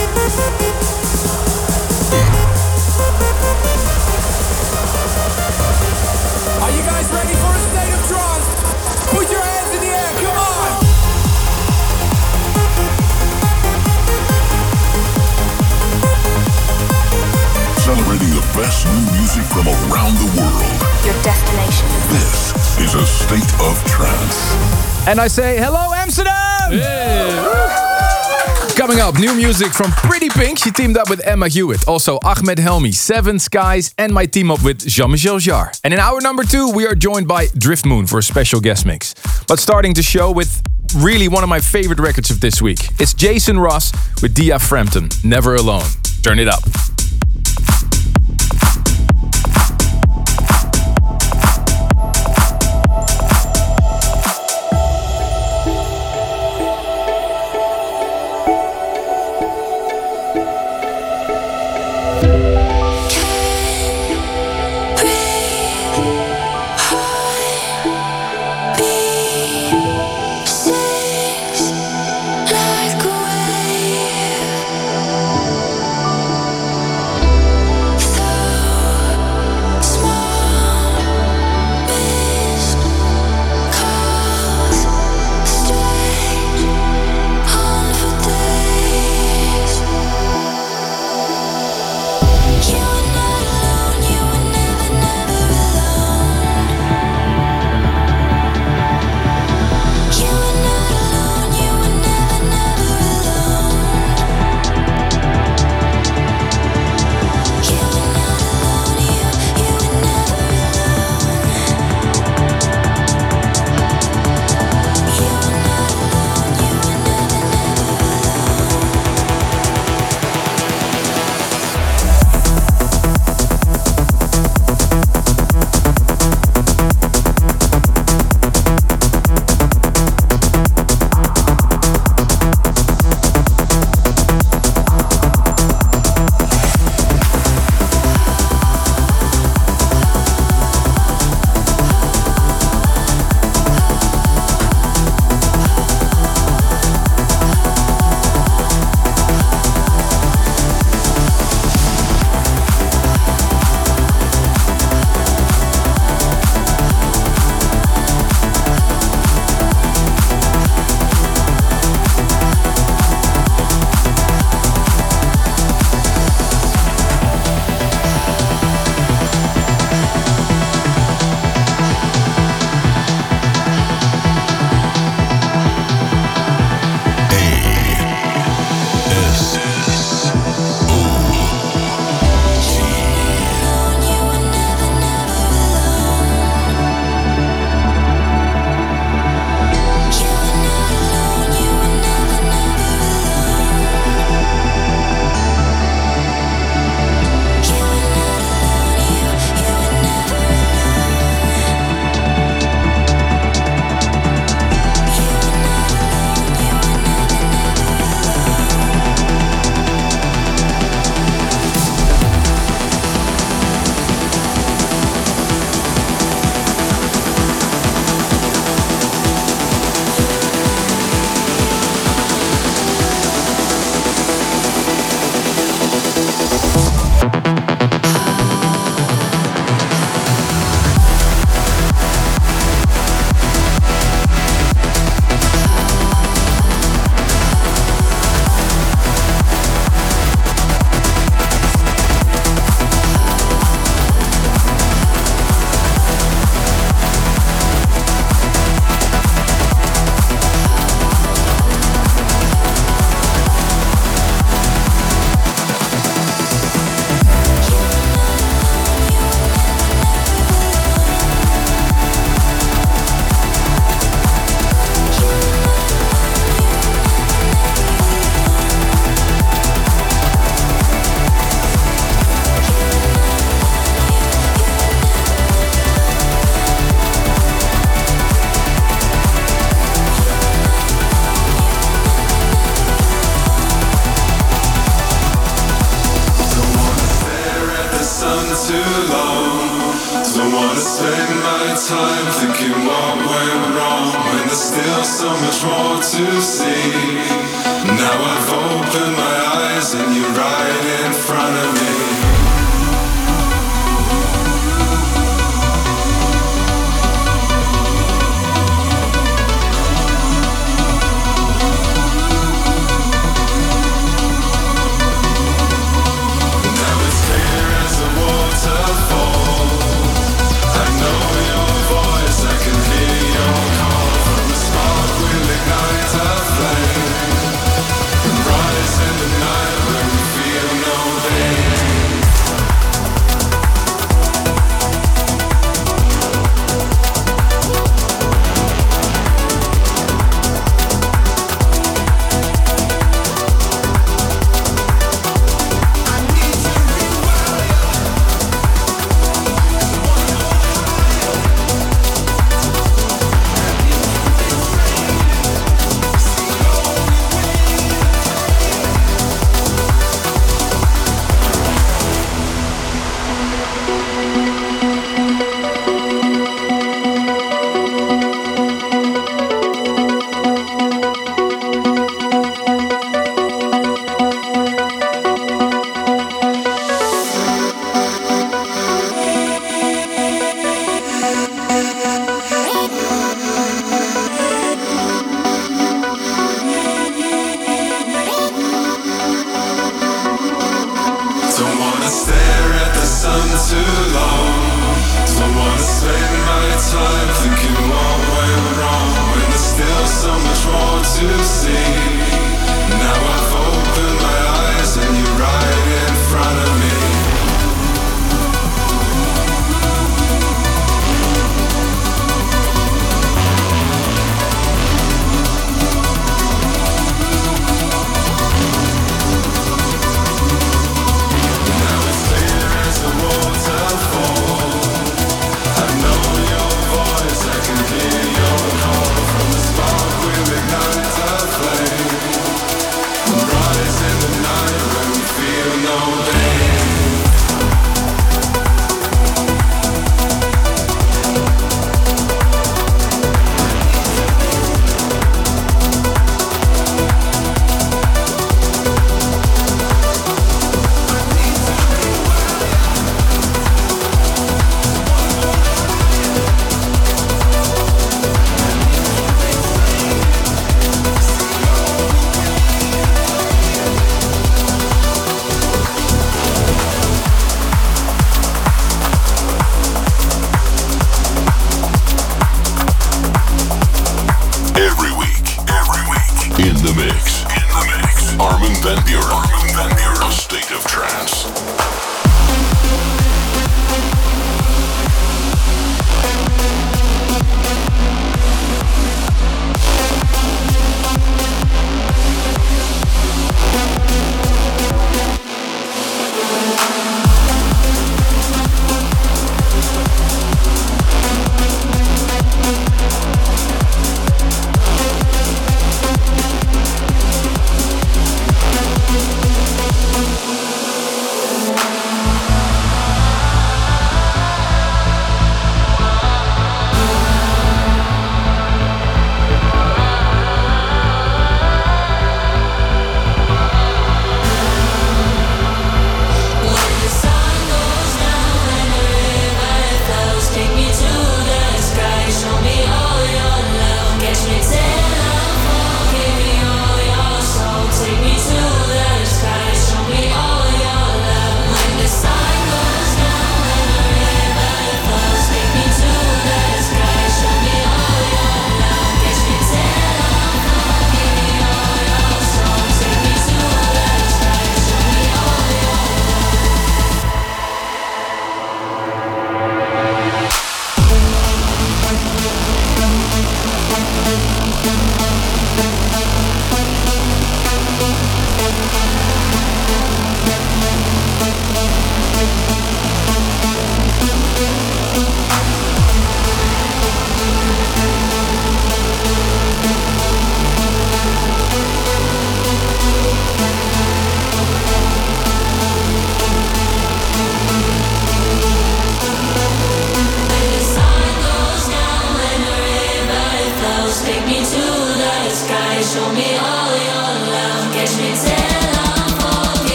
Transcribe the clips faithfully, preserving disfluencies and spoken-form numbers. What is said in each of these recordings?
Are you guys ready for a state of trance? Put your hands in the air, come on! Celebrating the best new music from around the world. Your destination. This is a state of trance. And I say, hello Amsterdam! Yeah. Coming up, new music from Pretty Pink. She teamed up with Emma Hewitt. Also Ahmed Helmi, Seven Skies, and my team up with Jean-Michel Jarre. And in hour number two, we are joined by Drift Moon for a special guest mix. But starting the show with really one of my favorite records of this week. It's Jason Ross with Dia Frampton, Never Alone. Turn it up. time thinking what went wrong when there's still so much more to see. Now I've opened my eyes eyes and you're right in front of me.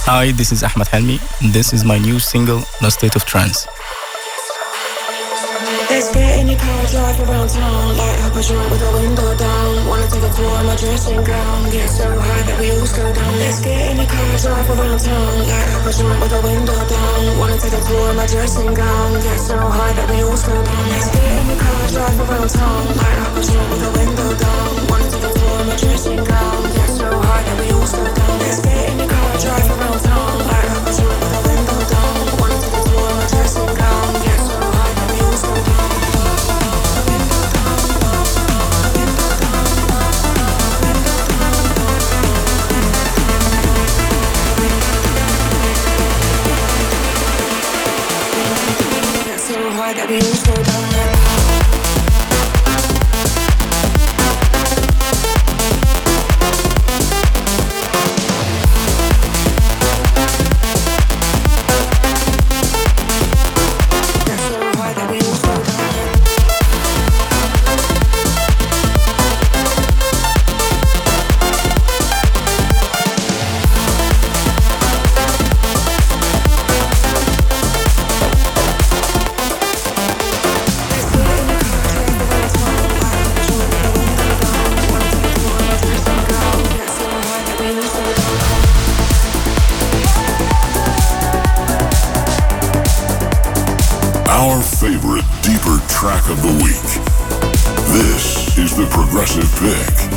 Hi, this is Ahmed Helmi. This is my new single, No State of Trance. Let's get in the car, drive around town. Light up a joint with the window down. Wanna take a tour of my dressing gown. Get so high that we all slow down. Let's get in the car, drive around town. Light up a joint with the window down. Wanna take a tour of my dressing gown. Get so high that we all slow down. Let's get in the car, drive around town. Light up a joint with the window down. Wanna take a tour of my dressing gown. Get so high that we all slow down. Let's get in the car, drive around town. Light up a joint with the window down. Wanna take a tour of my dressing gown. Get so high that we all slow down. That we all slow down. Our favorite deeper track of the week. This is the Progressive Pick.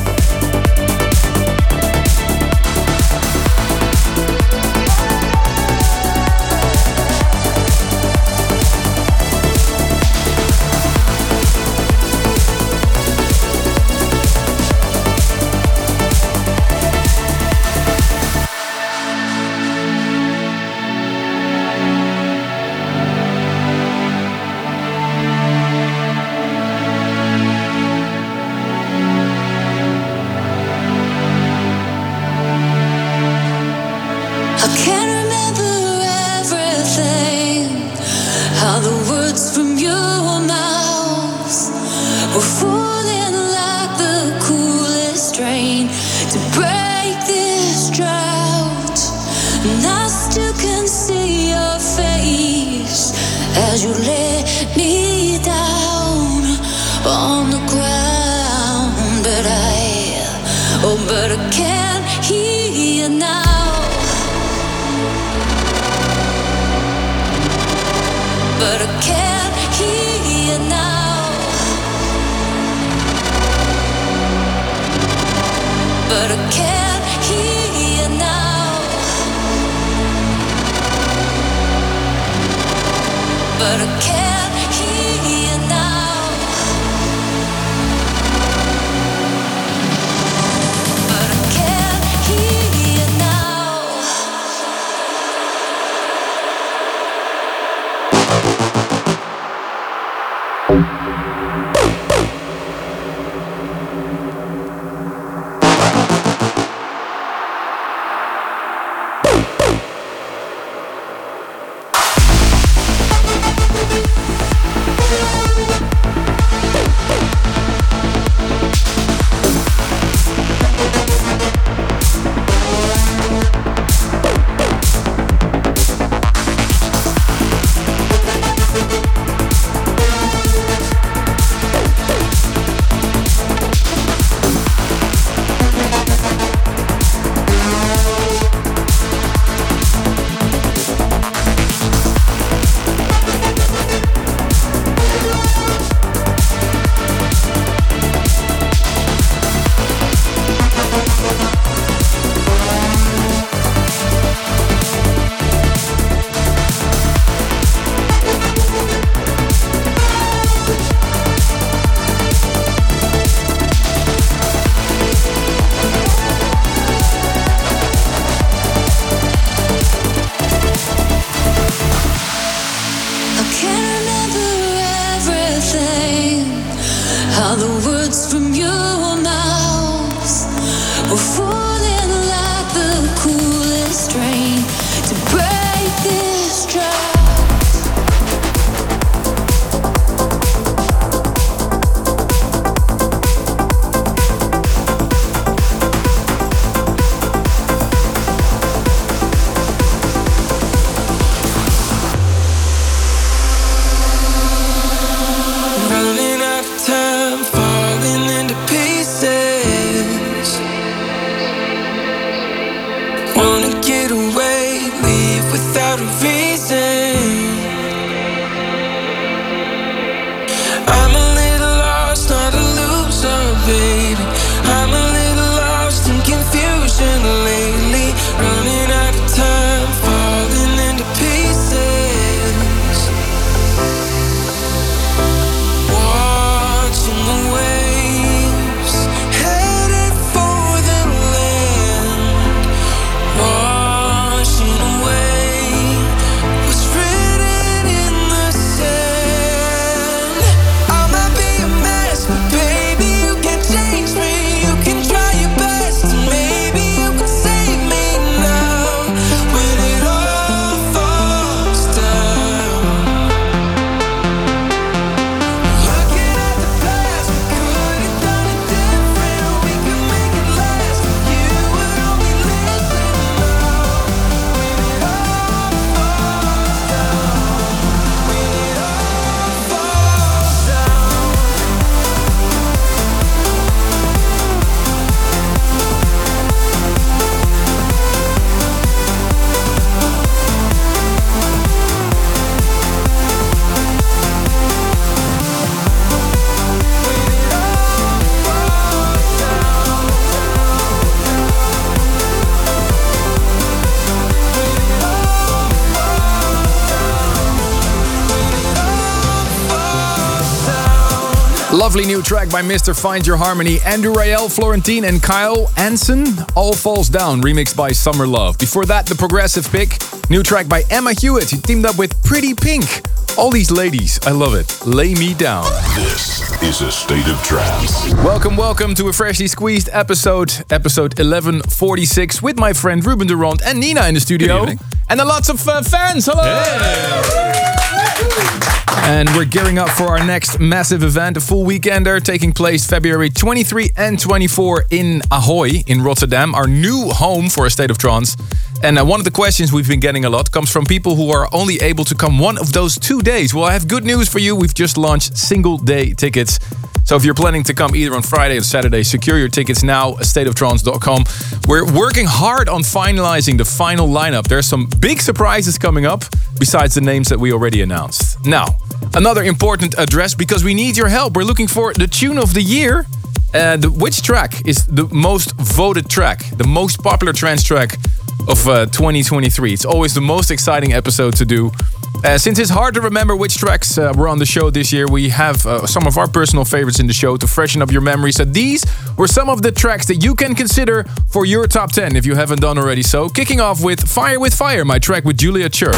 Lovely new track by Mister Find Your Harmony, Andrew Rayel, Florentine and Kyle Anson, All Falls Down, remixed by Summer Love. Before that, the progressive pick, new track by Emma Hewitt, who teamed up with Pretty Pink. All these ladies, I love it. Lay Me Down. This is A State of Trance. Welcome, welcome to a freshly squeezed episode, episode eleven forty-six, with my friend Ruben Durand and Nina in the studio. And a lots of uh, fans, hello! Hey. And we're gearing up for our next massive event, a full weekender taking place February twenty-third and twenty-fourth in Ahoy in Rotterdam, our new home for A State of Trance. And uh, one of the questions we've been getting a lot comes from people who are only able to come one of those two days. Well, I have good news for you. We've just launched single day tickets. So if you're planning to come either on Friday or Saturday, secure your tickets now, a state of trance dot com. We're working hard on finalizing the final lineup. There's some big surprises coming up, besides the names that we already announced. Now, another important address, because we need your help. We're looking for the tune of the year. And which track is the most voted track, the most popular trance track of uh, twenty twenty-three? It's always the most exciting episode to do. Uh, since it's hard to remember which tracks uh, were on the show this year, we have uh, some of our personal favorites in the show to freshen up your memory. So these were some of the tracks that you can consider for your top ten if you haven't done already so. Kicking off with Fire with Fire, my track with Julia Church.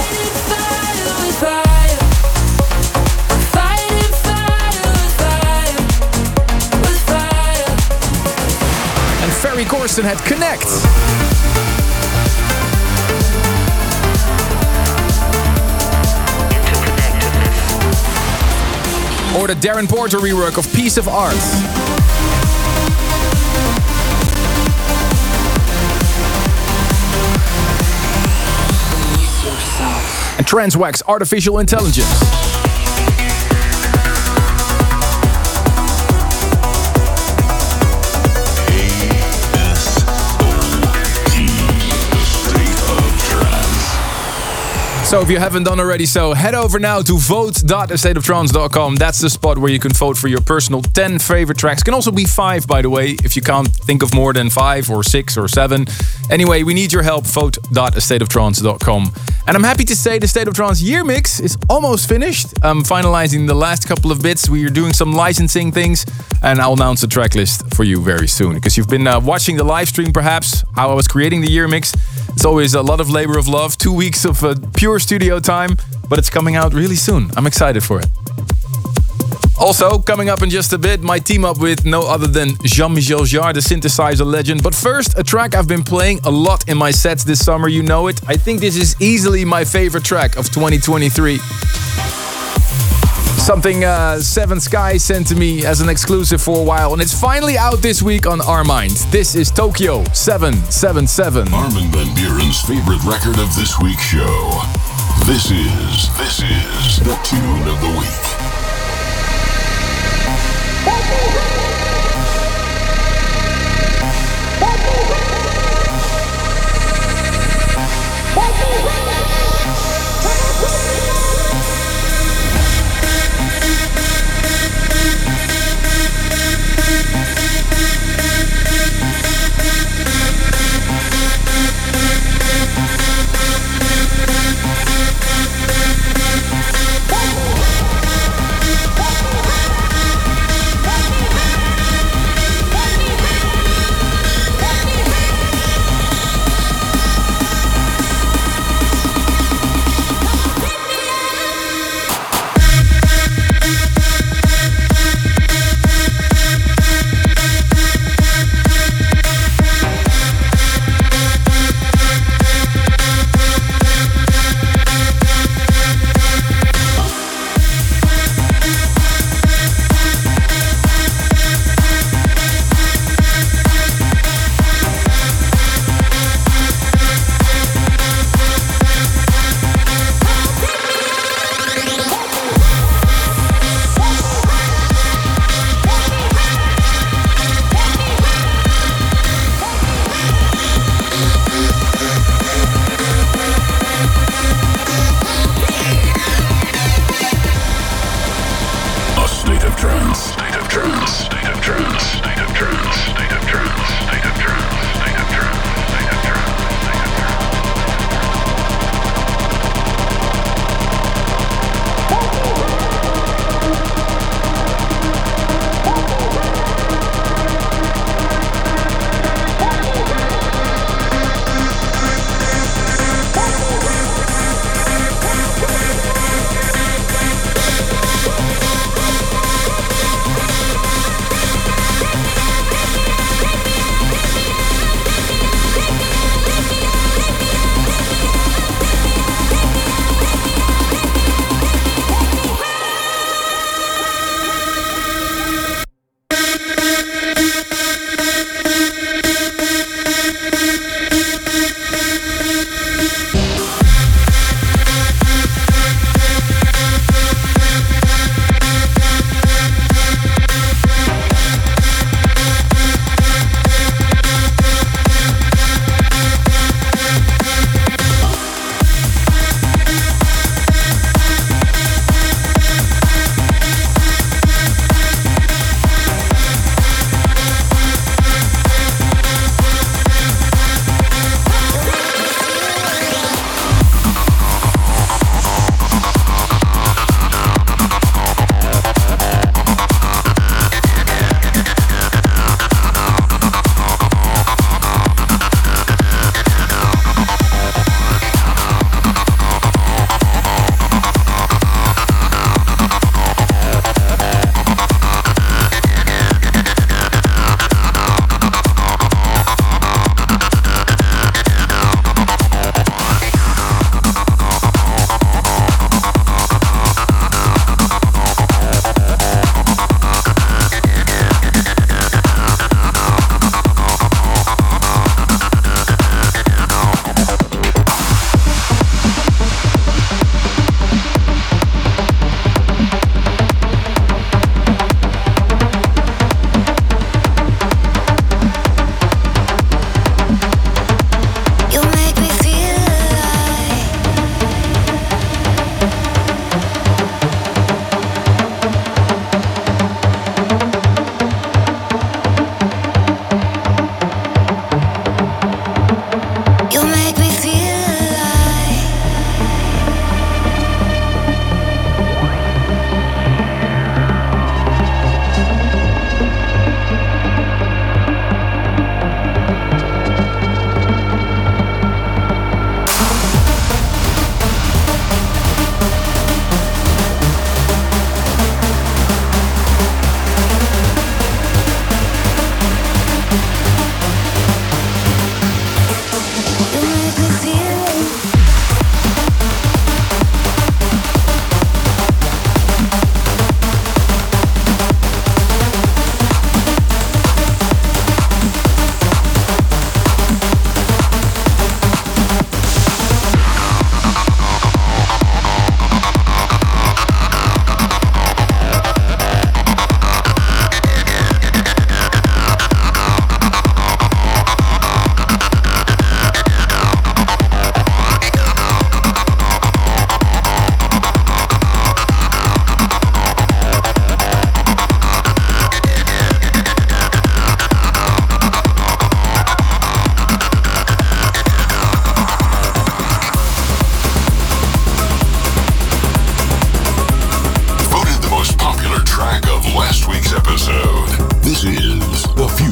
And Ferry Corsten had Connect. Or the Darren Porter rework of Piece of Art. And Transwax, Artificial Intelligence. So if you haven't done already so, head over now to vote dot a state of trance dot com. That's the spot where you can vote for your personal ten favorite tracks. Can also be five, by the way, if you can't think of more than five or six or seven. Anyway, we need your help, vote dot a state of trance dot com. And I'm happy to say the State of Trance year mix is almost finished. I'm finalizing the last couple of bits. We are doing some licensing things, and I'll announce the track list for you very soon. Because you've been uh, watching the live stream, perhaps, how I was creating the year mix. It's always a lot of labor of love, two weeks of uh, pure studio time, but it's coming out really soon. I'm excited for it. Also, coming up in just a bit, my team up with no other than Jean-Michel Jarre, the synthesizer legend. But first, a track I've been playing a lot in my sets this summer, you know it. I think this is easily my favorite track of twenty twenty-three. Something uh, Seven Skies sent to me as an exclusive for a while, and it's finally out this week on Our Mind. This is Tokyo seven seven seven. Armin van Buuren's favorite record of this week's show. This is, this is the tune of the week.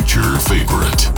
Future Favorite.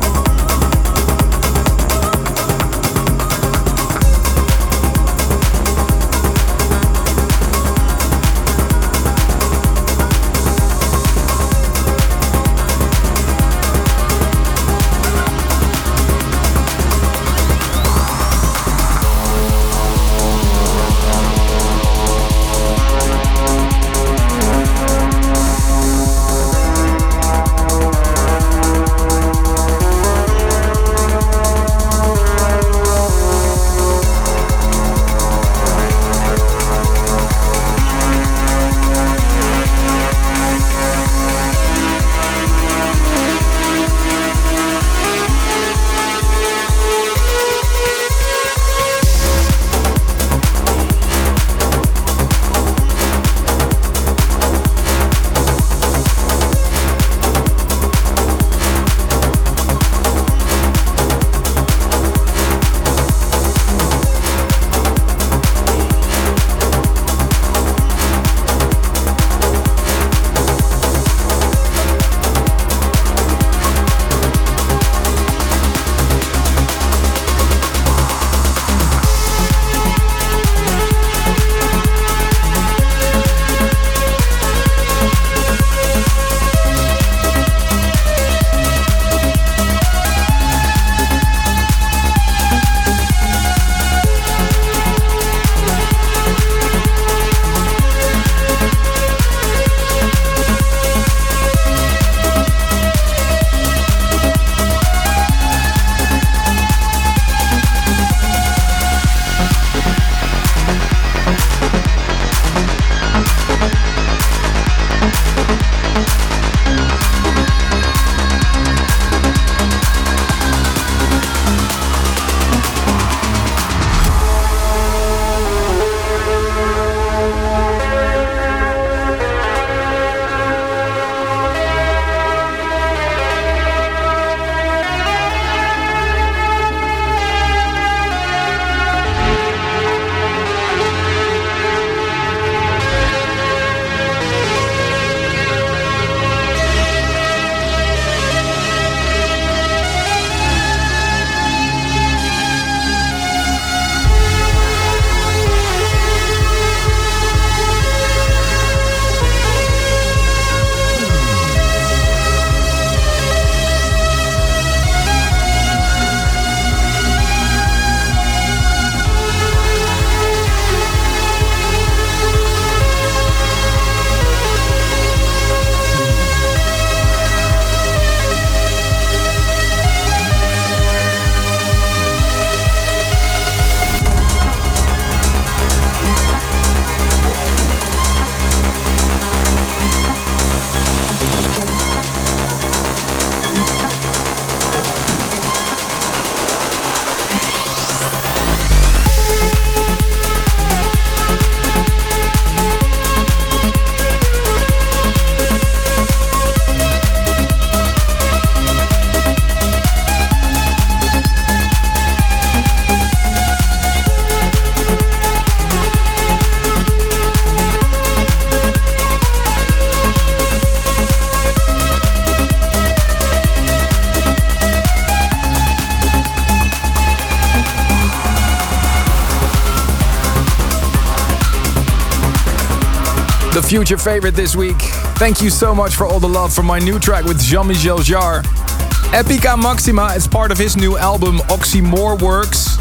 The future favorite this week. Thank you so much for all the love for my new track with Jean-Michel Jarre. Epica Maxima is part of his new album Oxymore Works.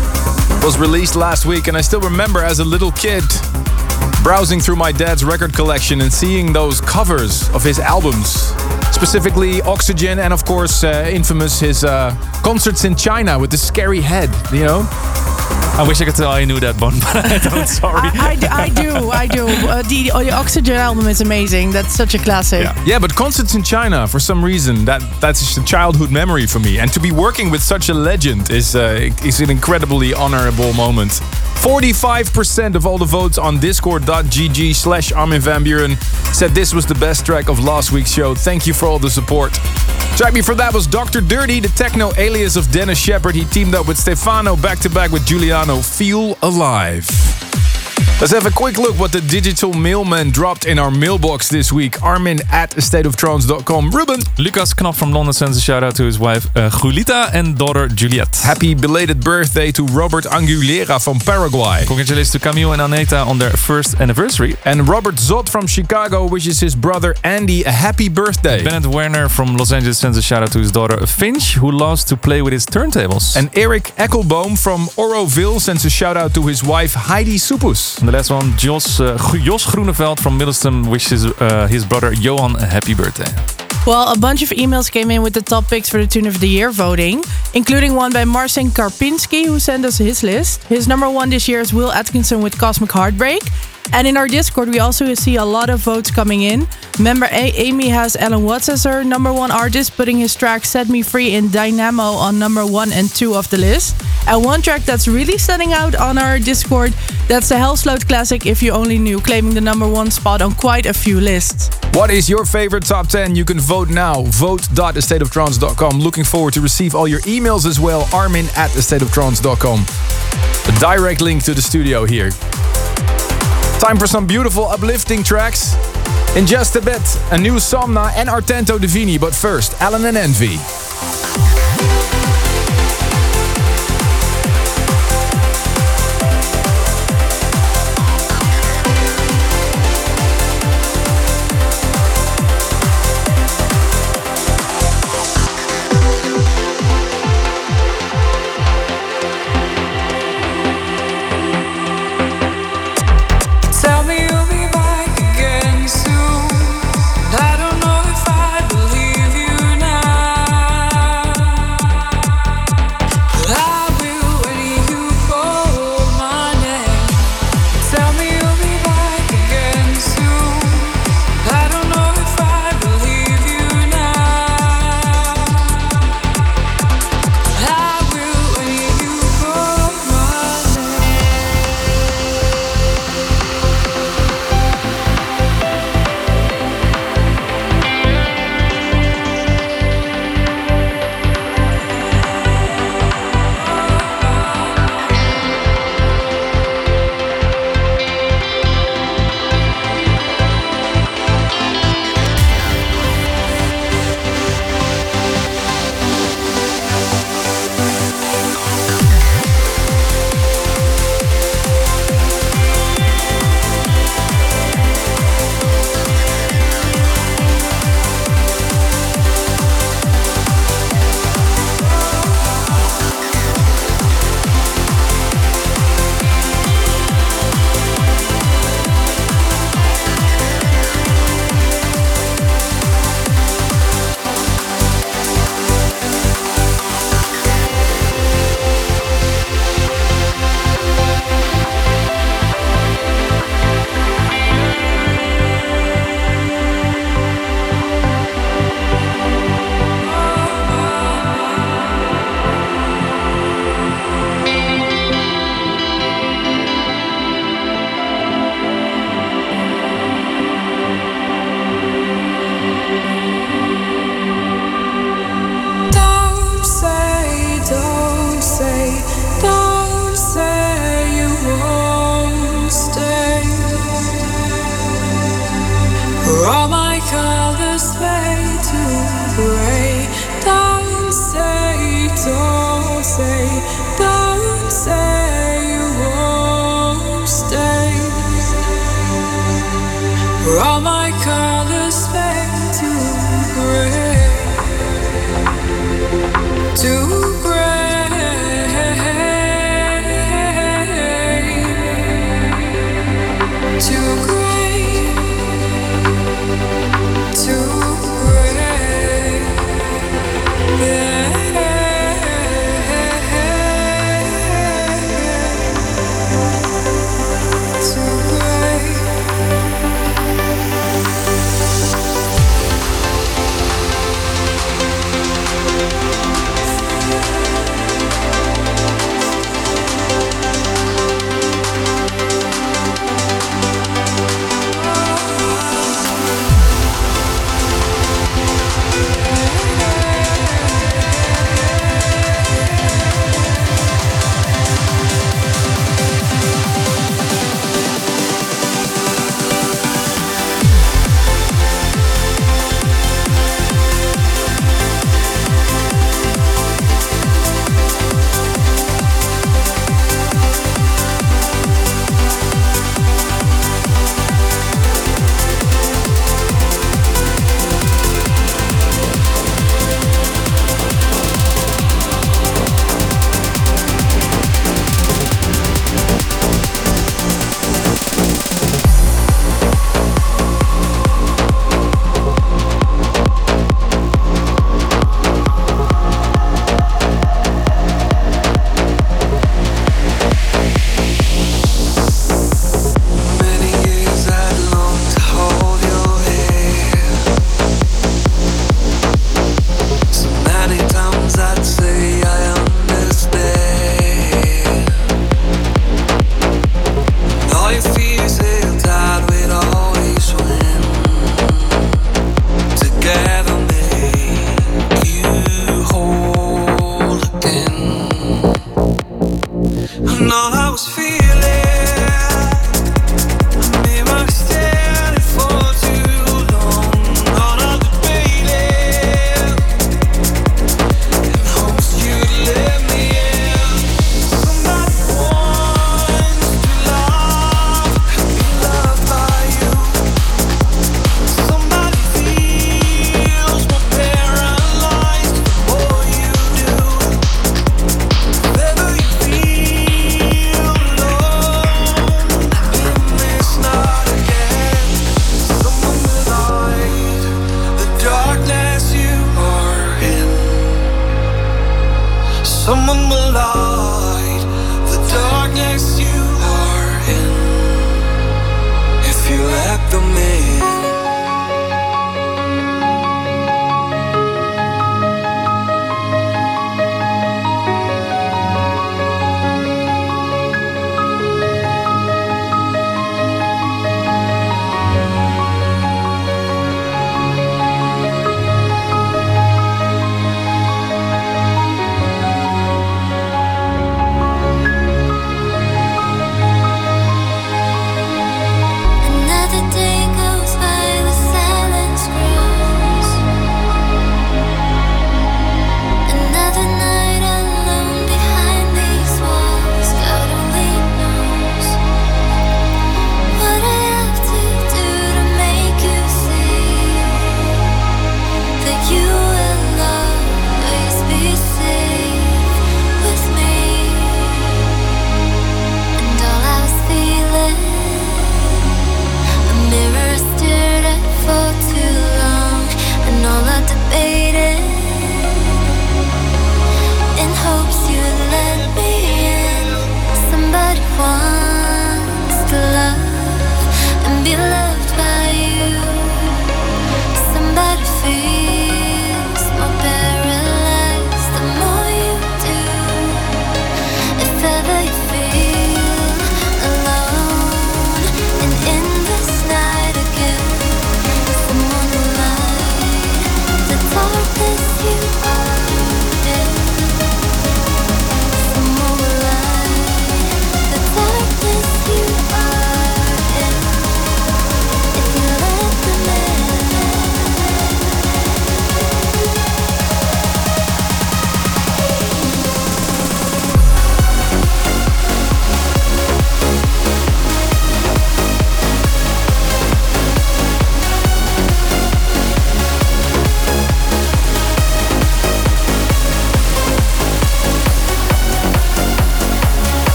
Was released last week, and I still remember as a little kid browsing through my dad's record collection and seeing those covers of his albums. Specifically Oxygen and of course uh, infamous his uh, concerts in China with the scary head, you know? I wish I could tell I knew that one, but I don't, sorry. I, I, I do, I do. Uh, the, the Oxygen album is amazing. That's such a classic. Yeah. yeah, but concerts in China, for some reason, that that's just a childhood memory for me. And to be working with such a legend is, uh, is an incredibly honorable moment. forty-five percent of all the votes on discord.gg slash Armin van Buuren said this was the best track of last week's show. Thank you for all the support. Track before that was Doctor Dirty, the techno alias of Dennis Sheperd. He teamed up with Stefano back-to-back with Giuliano. Feel Alive. Let's have a quick look what the digital mailman dropped in our mailbox this week. Armin at a state of trance dot com. Ruben. Lucas Knop from London sends a shout out to his wife uh, Julita and daughter Juliette. Happy belated birthday to Robert Angulera from Paraguay. Congratulations to Camille and Aneta on their first anniversary. And Robert Zott from Chicago wishes his brother Andy a happy birthday. Bennett Werner from Los Angeles sends a shout out to his daughter Finch, who loves to play with his turntables. And Eric Eckelboom from Oroville sends a shout out to his wife Heidi Supus. And the last one, Jos, uh, Jos Groeneveld from Middleston wishes uh, his brother Johan a happy birthday. Well, a bunch of emails came in with the top picks for the Tune of the Year voting, including one by Marcin Karpinski, who sent us his list. His number one this year is Will Atkinson with Cosmic Heartbreak. And in our Discord, we also see a lot of votes coming in. Member a- Amy has Alan Watts as her number one artist, putting his track Set Me Free in Dynamo on number one and two of the list. And one track that's really standing out on our Discord, that's the Hellsloat classic If You Only Knew, claiming the number one spot on quite a few lists. What is your favorite top ten? You can vote now. vote dot a state of trance dot com. Looking forward to receive all your emails as well. Armin at a state of trance dot com. A direct link to the studio here. Time for some beautiful uplifting tracks. In just a bit, a new Somna and Artento Divini. But first, Alan and Envy.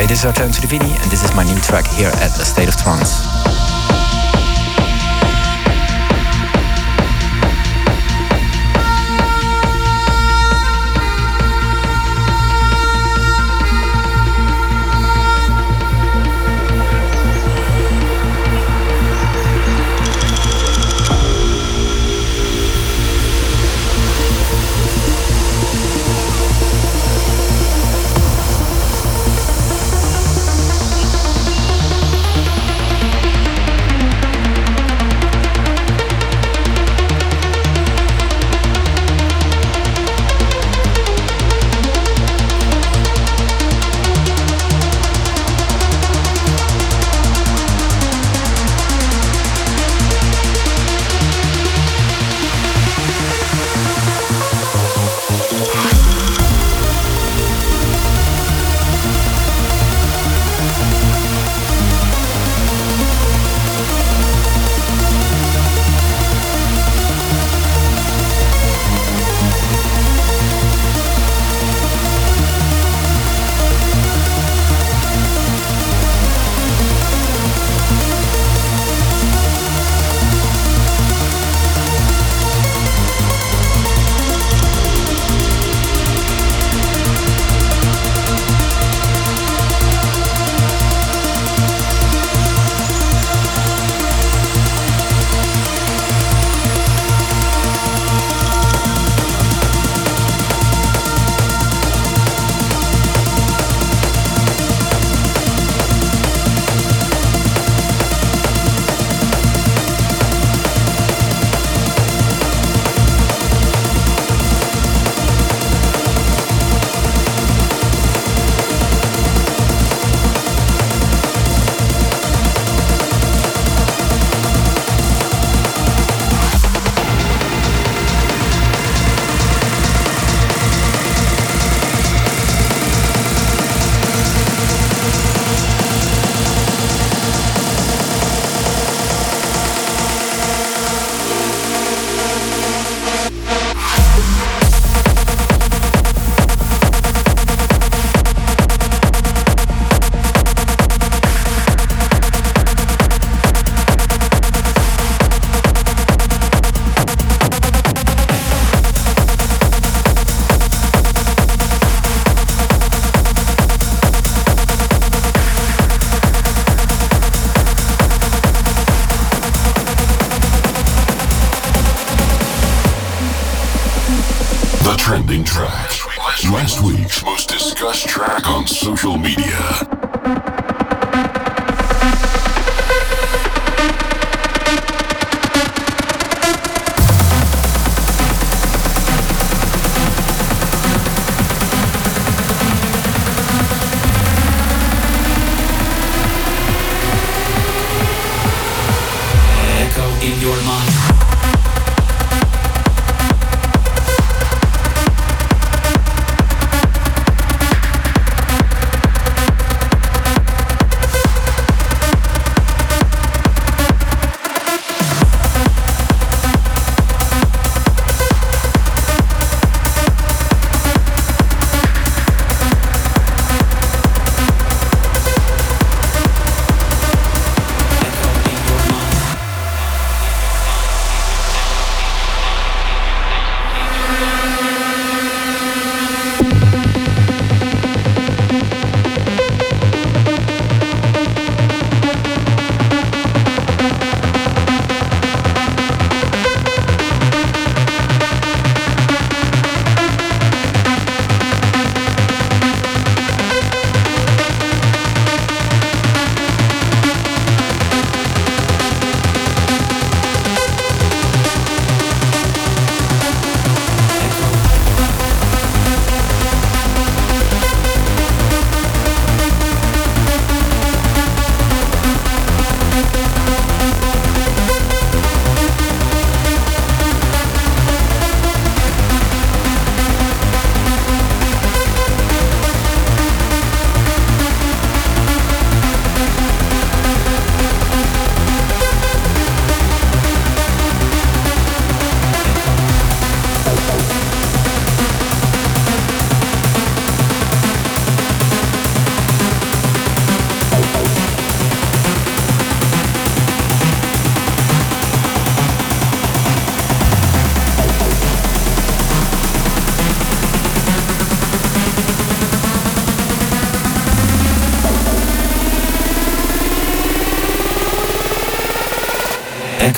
this is Artem Sudivini, and this is my new track here at A State of Trance. Trending track. Last week's most discussed track on social media. Echo in your mind.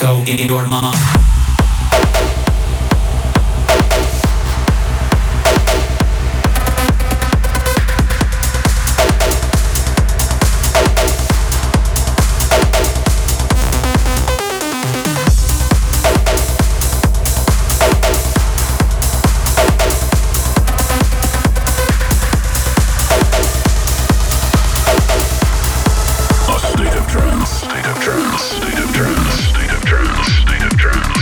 Echo in your mind. State of trance, state of trance, state of trance, state of trance, state of trance.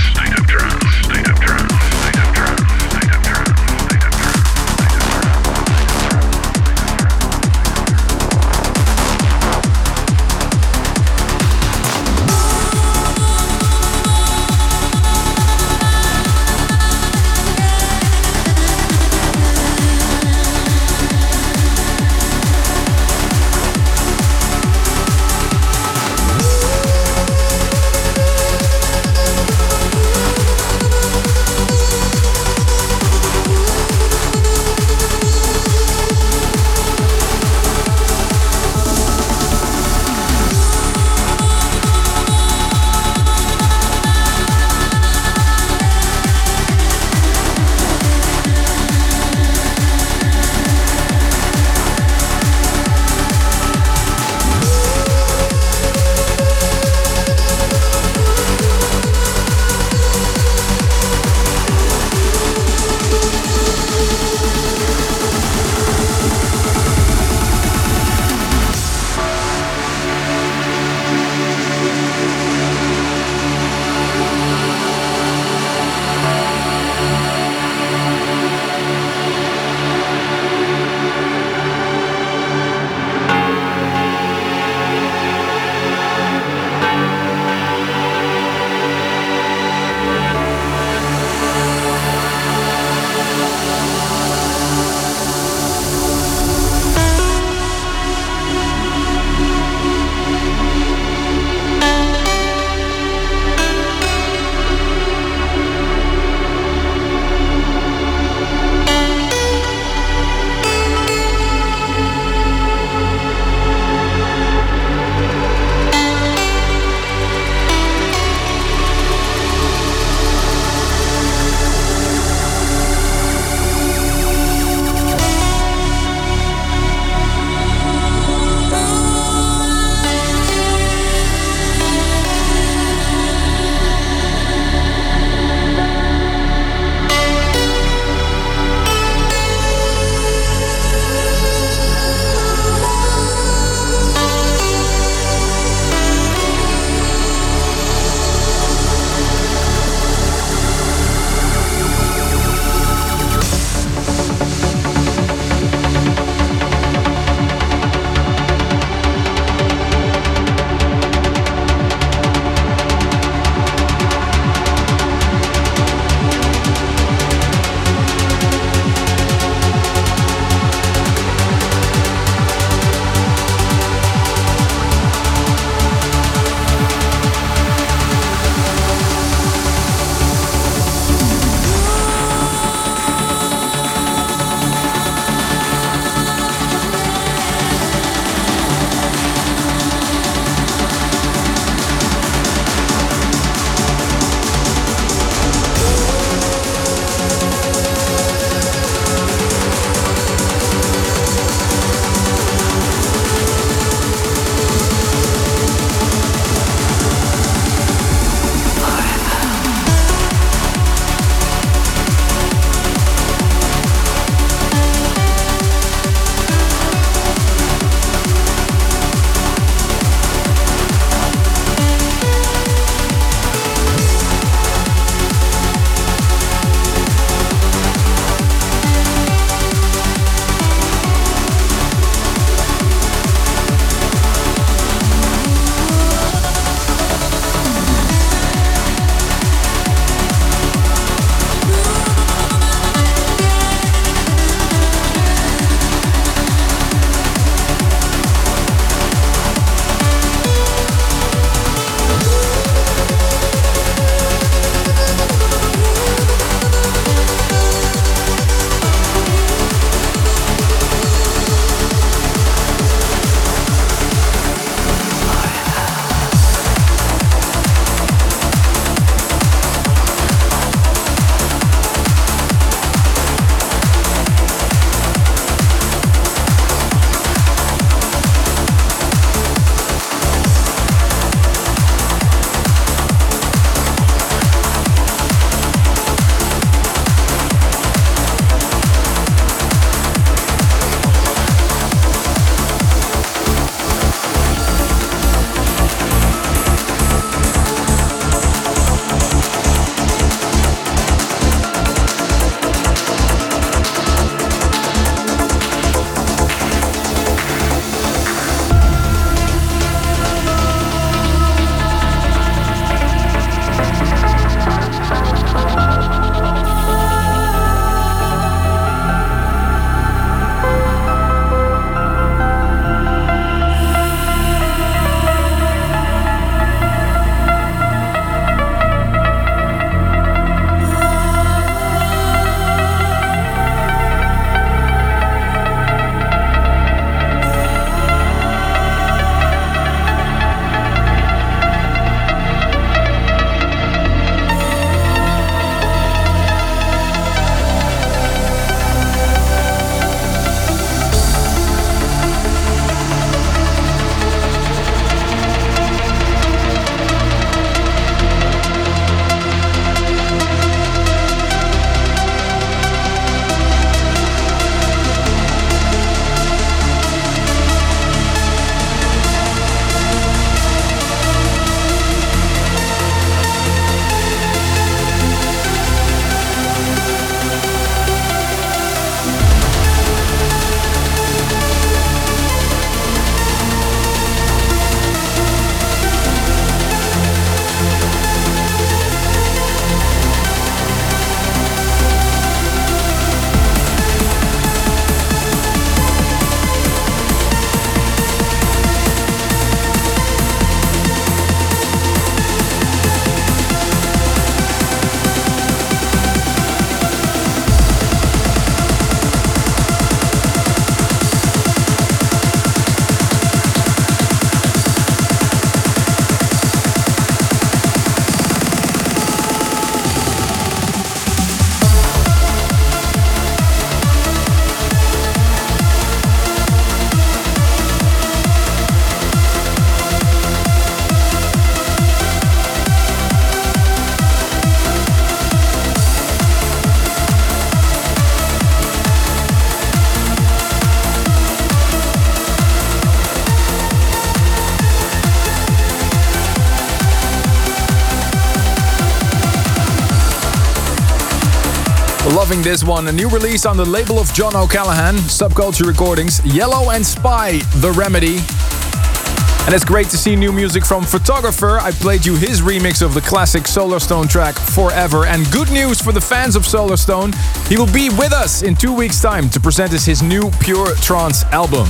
loving this one. A new release on the label of John O'Callaghan, Subculture Recordings, Yellow and Spy, The Remedy. And it's great to see new music from Photographer. I played you his remix of the classic Solarstone track, Forever. And good news for the fans of Solarstone, he will be with us in two weeks' time to present us his new Pure Trance album.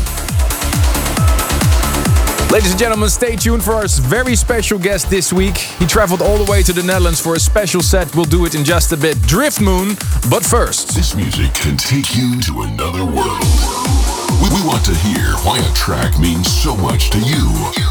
Ladies and gentlemen, stay tuned for our very special guest this week. He traveled all the way to the Netherlands for a special set. We'll do it in just a bit. Driftmoon, but first. This music can take you to another world. We, we want to hear why a track means so much to you.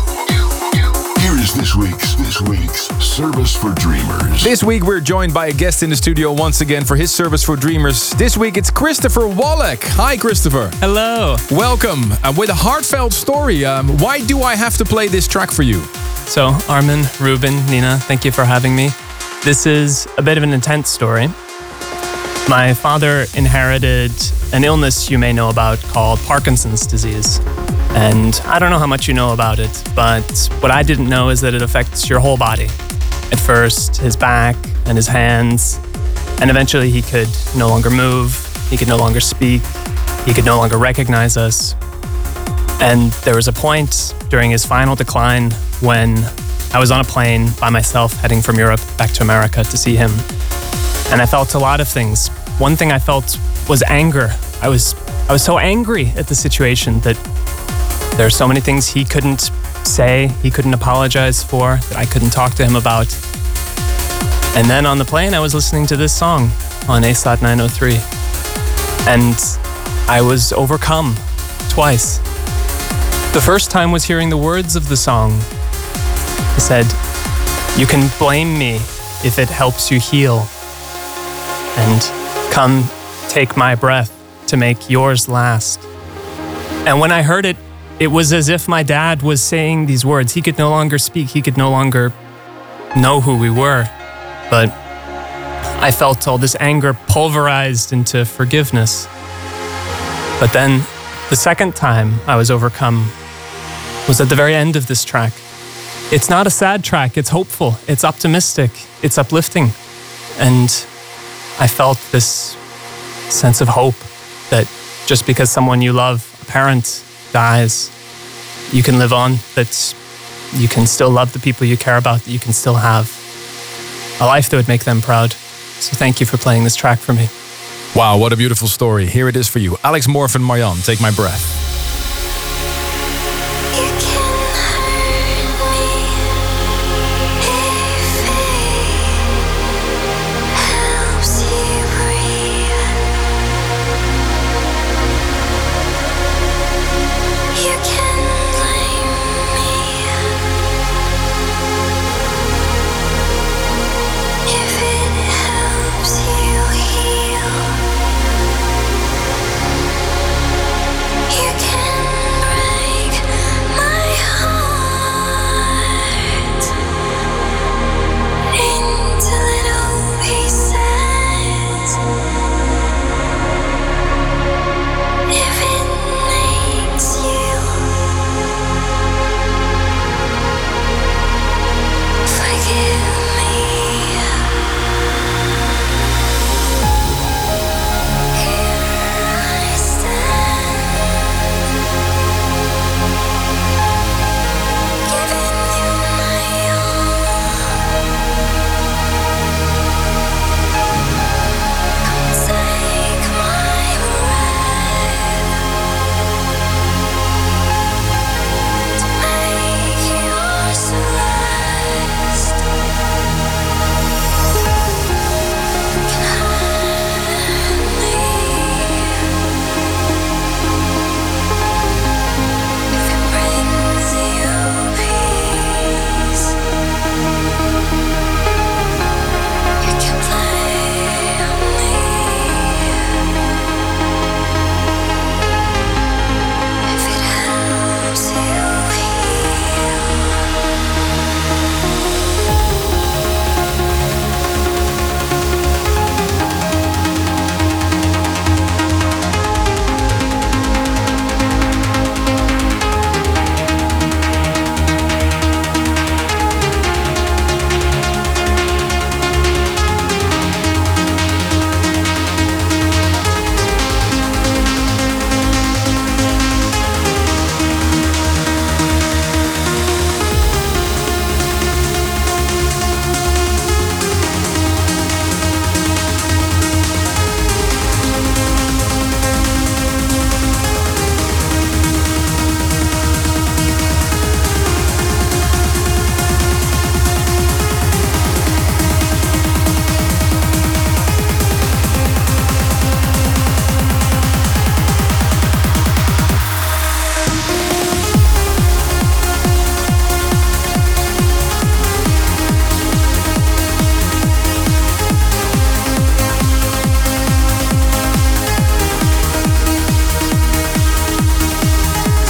Here is this week's, this week's Service for Dreamers. This week we're joined by a guest in the studio once again for his Service for Dreamers. This week it's Christopher Wallach. Hi, Christopher. Hello. Welcome. Uh, with a heartfelt story, um, why do I have to play this track for you? So, Armin, Ruben, Nina, thank you for having me. This is a bit of an intense story. My father inherited an illness you may know about called Parkinson's disease. And I don't know how much you know about it, but what I didn't know is that it affects your whole body. At first, his back and his hands, and eventually he could no longer move, he could no longer speak, he could no longer recognize us. And there was a point during his final decline when I was on a plane by myself heading from Europe back to America to see him. And I felt a lot of things. One thing I felt was anger. I was I was so angry at the situation that there are so many things he couldn't say, he couldn't apologize for, that I couldn't talk to him about. And then on the plane, I was listening to this song on A S O T nine oh three. And I was overcome twice. The first time was hearing the words of the song. He said, "You can blame me if it helps you heal. And come take my breath to make yours last." And when I heard it, it was as if my dad was saying these words. He could no longer speak. He could no longer know who we were. But I felt all this anger pulverized into forgiveness. But then the second time I was overcome was at the very end of this track. It's not a sad track. It's hopeful. It's optimistic. It's uplifting. And I felt this sense of hope that just because someone you love, a parent, dies, you can live on, that you can still love the people you care about, that you can still have a life that would make them proud. So thank you for playing this track for me. Wow, what a beautiful story. Here it is for you. Alex Morphin Marjan, Take My Breath. You can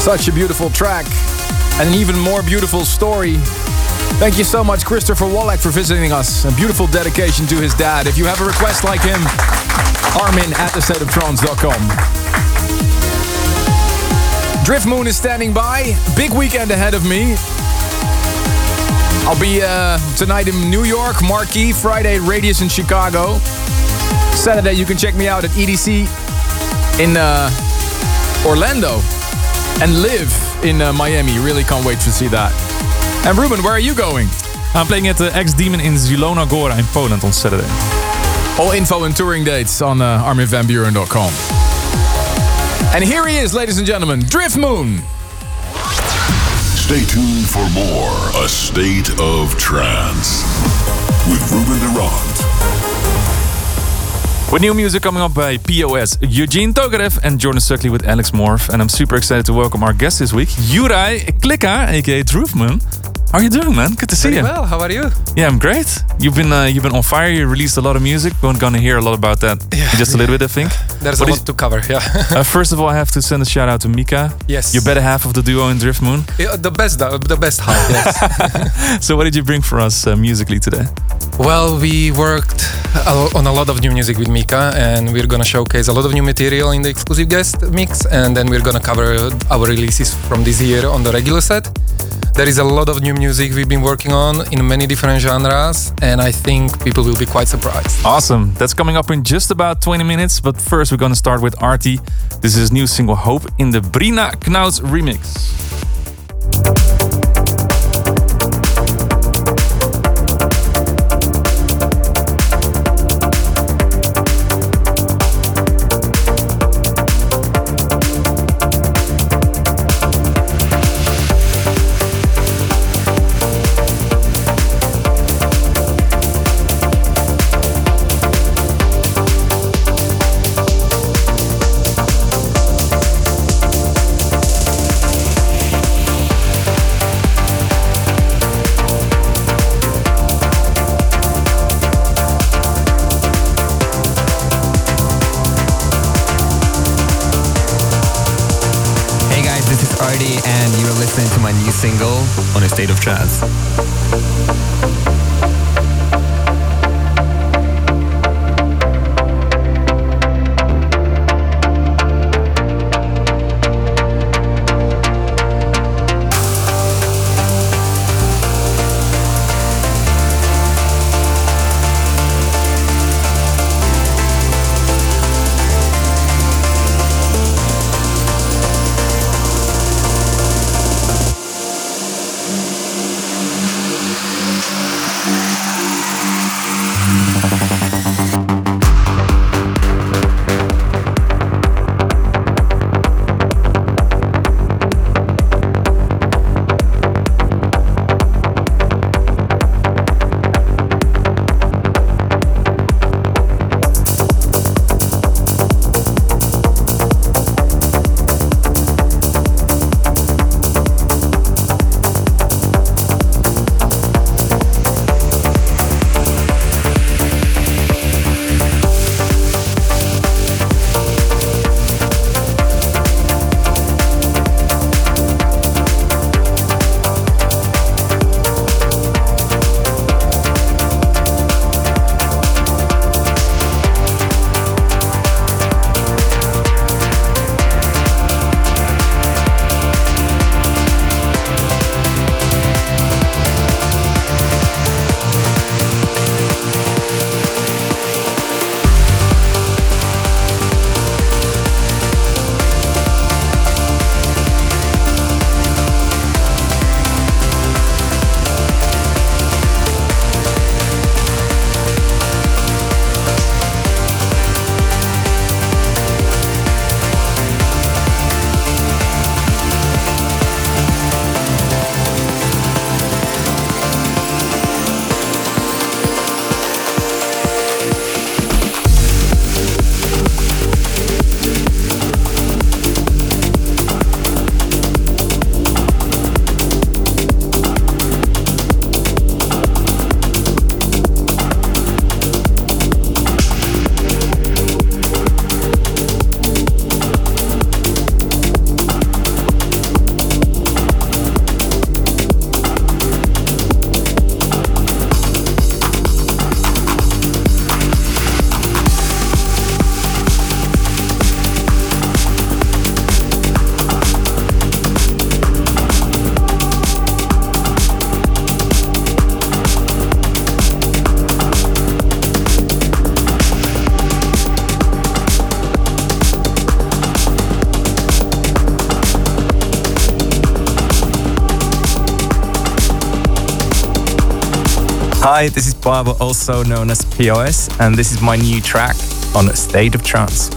Such a beautiful track and an even more beautiful story. Thank you so much, Christopher Wallach, for visiting us. A beautiful dedication to his dad. If you have a request like him, Armin at the state of trance dot com. Driftmoon is standing by. Big weekend ahead of me. I'll be uh, tonight in New York, Marquee. Friday, Radius in Chicago. Saturday, you can check me out at E D C in uh, Orlando. And Live in uh, Miami. Really can't wait to see that. And Ruben, where are you going? I'm playing at the X-Demon in Zielona Góra in Poland on Saturday. All info and touring dates on uh, armin van buuren dot com. And here he is, ladies and gentlemen, Driftmoon. Stay tuned for more A State of Trance with Ruben de Ronde. With new music coming up by P O S, Eugene Tokarev and Jordan Suckley with Alex Morph. And I'm super excited to welcome our guest this week, Juraj Klika, aka Driftmoon. How are you doing, man? Good to see Very you. well. How are you? Yeah, I'm great. You've been uh, you've been on fire. You released a lot of music. We're gonna hear a lot about that Yeah, in just a little bit, I think. There's What a is- lot to cover, yeah. uh, first of all, I have to send a shout out to Mika. Yes. Your better half of the duo in Driftmoon. Yeah, the best, the best half, yes. So what did you bring for us uh, musically today? Well, we worked a lo- on a lot of new music with Mika, and we're gonna showcase a lot of new material in the exclusive guest mix, and then we're gonna cover our releases from this year on the regular set. There is a lot of new music we've been working on in many different genres, and I think people will be quite surprised. Awesome. That's coming up in just about twenty minutes. But first, we're going to start with Artie. This is his new single Hope in the Brina Knauts remix. And you're listening to my new single on A State of Trance. We'll be right back. Hi, this is Barber, also known as P O S, and this is my new track on State of Trance.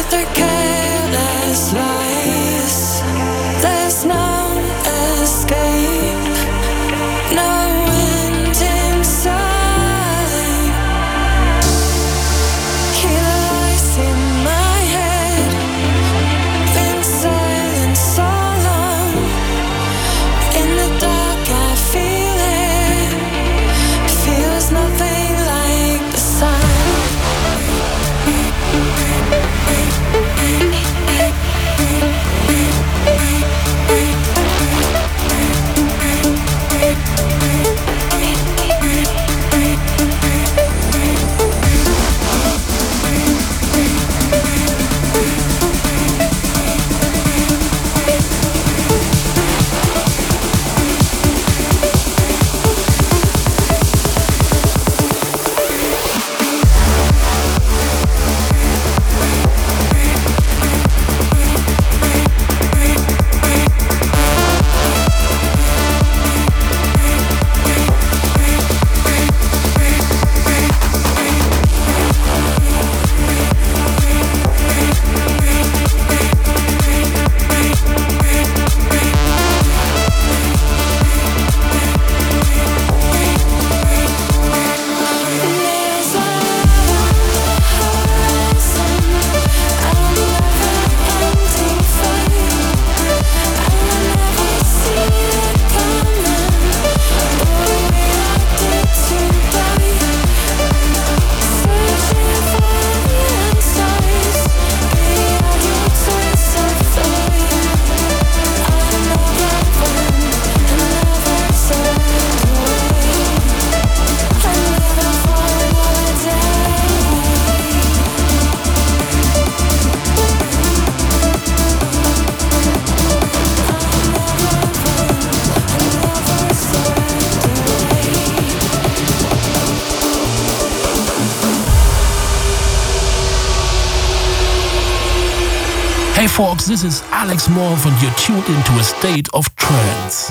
with their careless lies. There's no escape, no end in sight. Hear the lies in my head, been silent so long. In the dark I feel it, feels nothing like the sun. Hey folks, this is Alex Morph and you're tuned into a state of trance.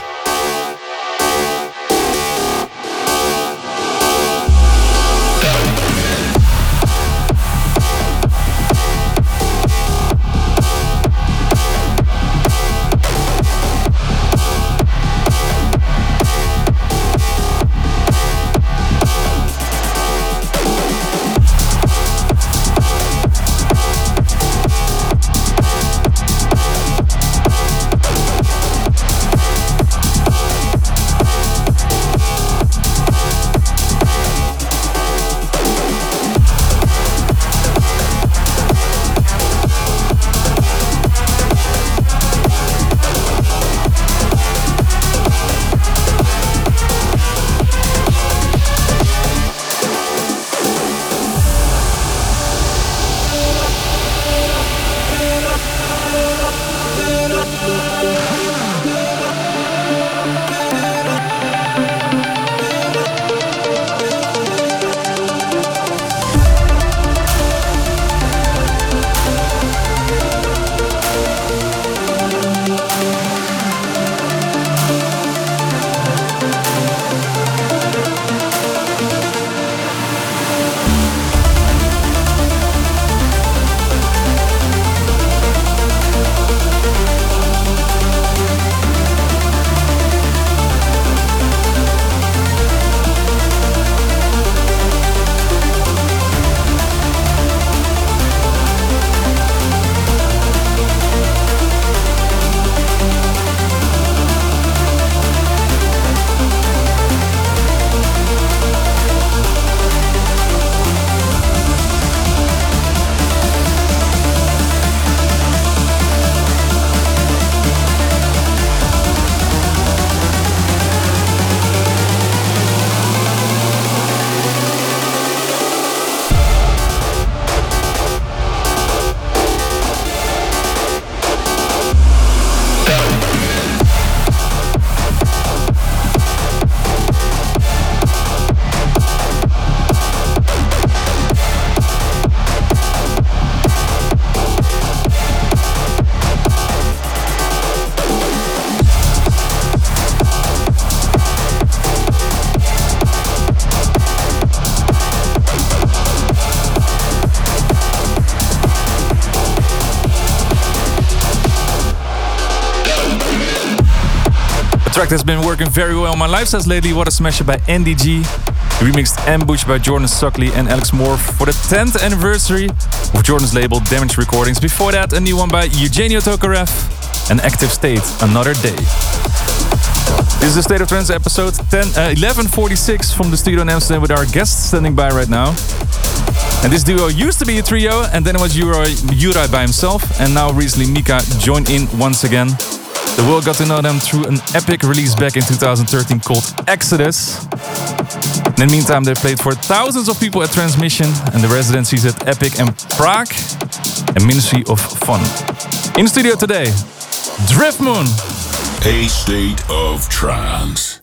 track that's been working very well on my lifestyles lately. What a Smasher by N D G. Remixed Ambush by Jordan Suckley and Alex Morph for the tenth anniversary of Jordan's label Damage Recordings. Before that, a new one by Eugenio Tokarev and Active State, Another Day. This is the State of Trance episode ten, uh, eleven forty-six from the studio in Amsterdam with our guest standing by right now. And this duo used to be a trio, and then it was Uri, Uri by himself, and now recently Mika joined in once again. The world got to know them through an epic release back in two thousand thirteen called Exodus. In the meantime, they played for thousands of people at Transmission and the residencies at Epic and Prague and Ministry of Fun. In studio today, Driftmoon. A State of Trance.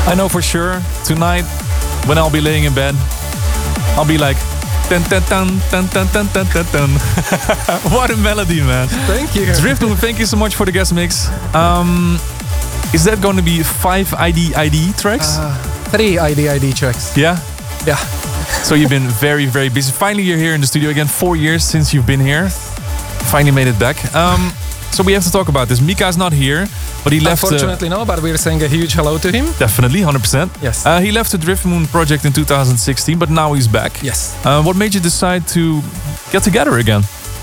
I know for sure tonight when I'll be laying in bed, I'll be like, dun, dun, dun, dun, dun, dun, dun, dun, dun. What a melody, man. Thank you. Drift Moon, thank you so much for the guest mix. Um, is that going to be five I D I D tracks? Uh, three I D I D tracks. Yeah? Yeah. So you've been very, very busy. Finally, you're here in the studio again. Four years since you've been here. Finally made it back. Um, so we have to talk about this. Mika's not here, but he left... Unfortunately, uh, no, but we're saying a huge hello to him. Definitely, one hundred percent. Yes. Uh, he left the Drift Moon project in two thousand sixteen, but now he's back. Yes. Uh, what made you decide to get together again?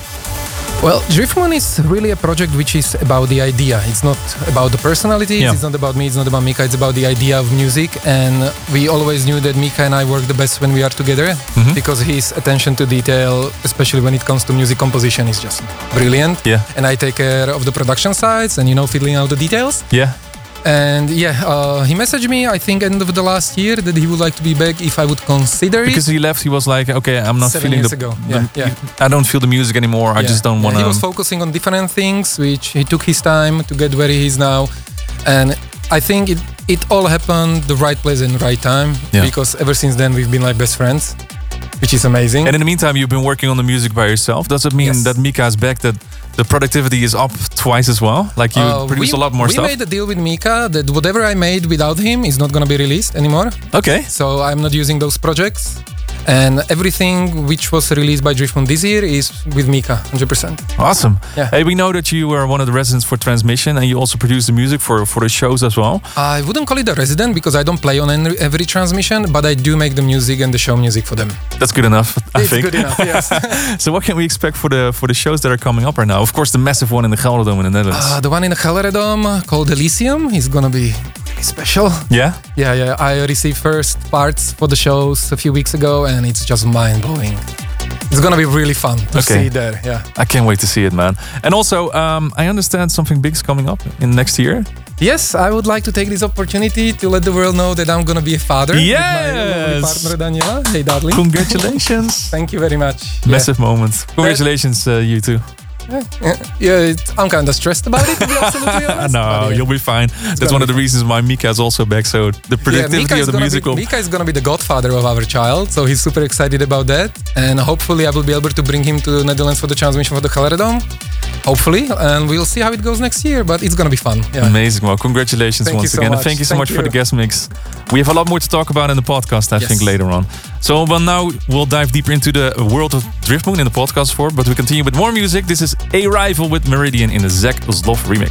Well, Drift Moon is really a project which is about the idea. It's not about the personalities, Yeah. it's not about me, it's not about Mika, it's about the idea of music. And we always knew that Mika and I work the best when we are together Mhm. because his attention to detail, especially when it comes to music composition, is just brilliant. Yeah. And I take care of the production sides and, you know, fiddling out the details. Yeah. And yeah, uh, he messaged me, I think, end of the last year that he would like to be back if I would consider Because it. he left, he was like, okay, I'm not Seven feeling years the, ago. the- Yeah, yeah. I don't feel the music anymore. I Yeah. just don't Yeah, want to. He was focusing on different things, which he took his time to get where he is now. And I think it, it all happened the right place and right time. Yeah. Because ever since then, we've been like best friends, which is amazing. And in the meantime, you've been working on the music by yourself. Does it mean Yes. that Mika is back, that the productivity is up twice as well? Like you Uh, produce we, a lot more we stuff? made a deal with Mika that whatever I made without him is not going to be released anymore. Okay. So I'm not using those projects. And everything which was released by Drift Moon this year is with Mika, one hundred percent. Awesome. Yeah. Hey, we know that you are one of the residents for Transmission and you also produce the music for, for the shows as well. I wouldn't call it a resident because I don't play on every, every transmission, but I do make the music and the show music for them. That's good enough, I It's think. good enough, yes. So what can we expect for the for the shows that are coming up right now? Of course, the massive one in the Gelredome in the Netherlands. Uh, the one in the Gelredome called Elysium is gonna be really special. yeah? Yeah, yeah. I received first parts for the shows a few weeks ago, and it's just mind blowing. It's gonna be really fun to Okay. see there. Yeah. I can't wait to see it, man. And also, um, I understand something big is coming up in next year. Yes, I would like to take this opportunity to let the world know that I'm gonna be a father. With my lovely Yes! partner Daniela. Hey, darling. Congratulations. Thank you very much. Massive moment. Congratulations, uh, you two. Yeah, yeah it, I'm kind of stressed about it, to be absolutely honest. no, but yeah. you'll be fine. That's gonna one of be the reasons why Mika is also back. So the Yeah, productivity Mika of is the gonna musical. Be, Mika is gonna be the godfather of our child, so he's super excited about that. And hopefully, I will be able to bring him to the Netherlands for the transmission for the Gelredome. Hopefully, and we'll see how it goes next year. But it's gonna be fun. Yeah. Amazing. Well, congratulations Thank you once so again. And much. thank you so Thank much for you. the guest mix. We have a lot more to talk about in the podcast, I Yes. think, later on. So, well, now we'll dive deeper into the world of Drift Moon in the podcast form. But we continue with more music. This is A Rival with Meridian in the Zach Zloff remix.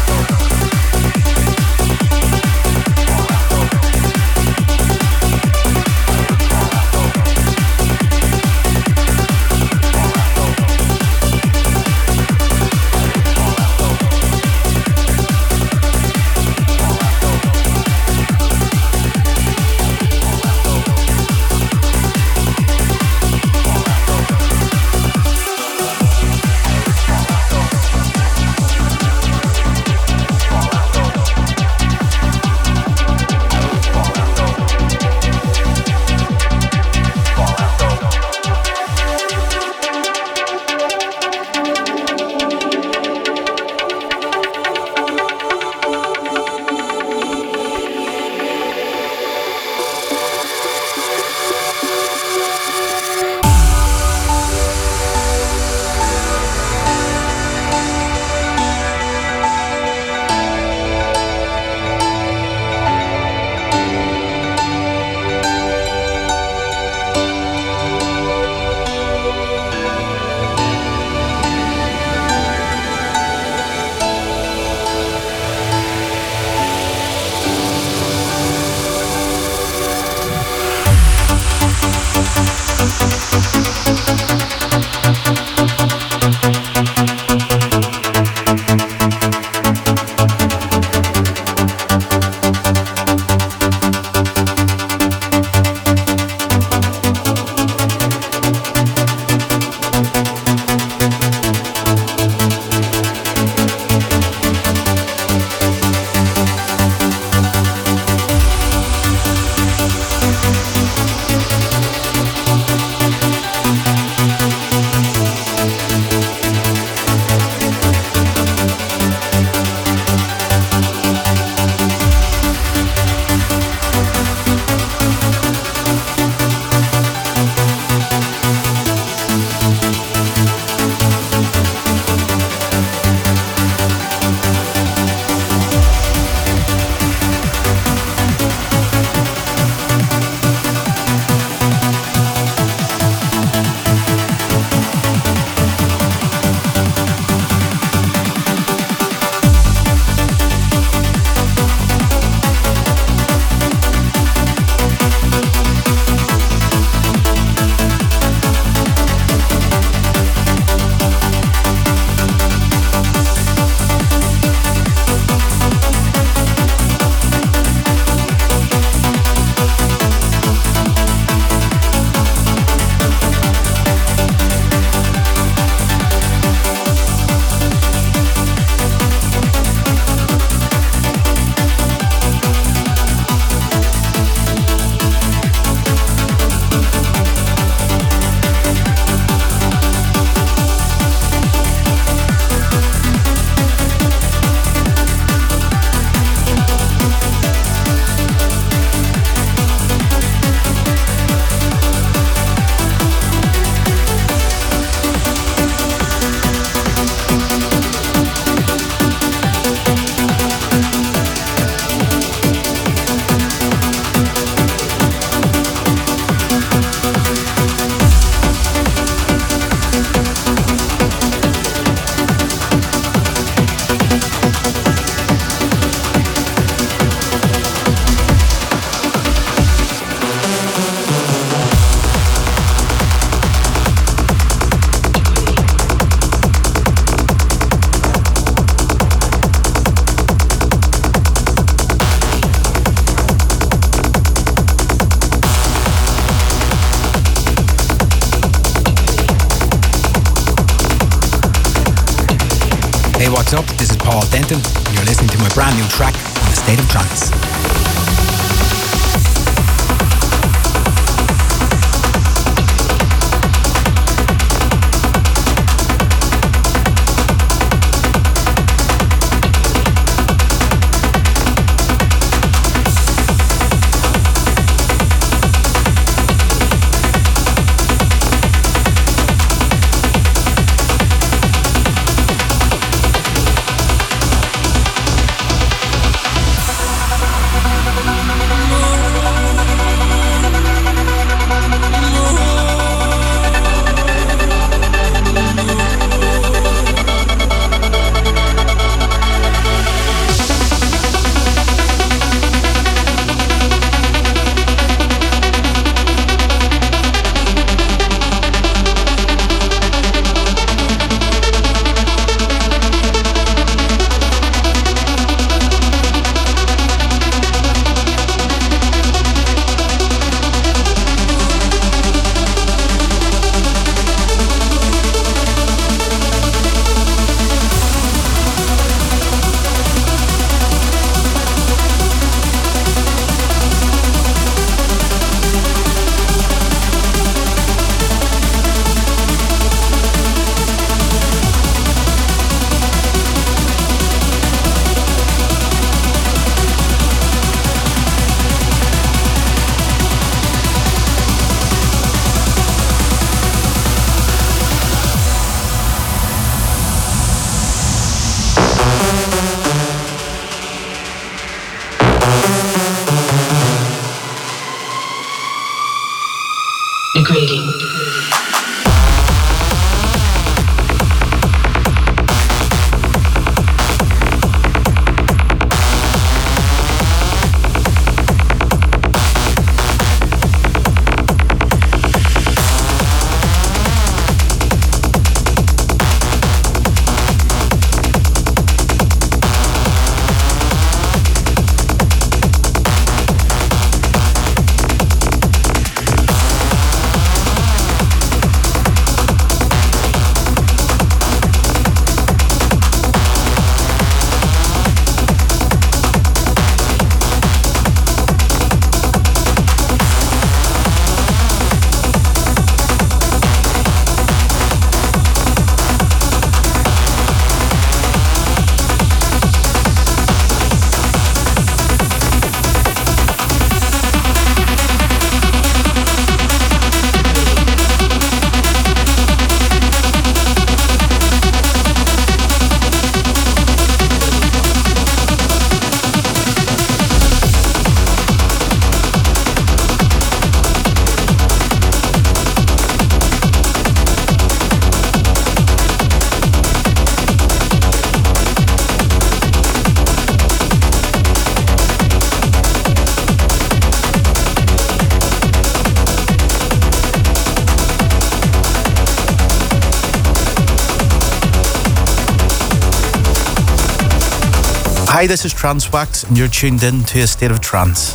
We'll what's up? This is Paul Denton, and you're listening to my brand new track on The State of Trance. Hi, this is Transwax, and you're tuned in to A State of Trance.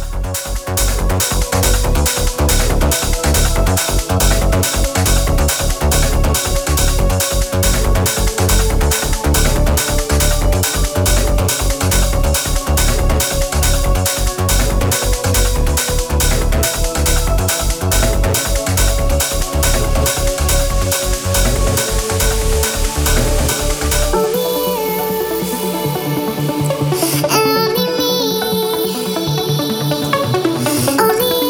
Only you.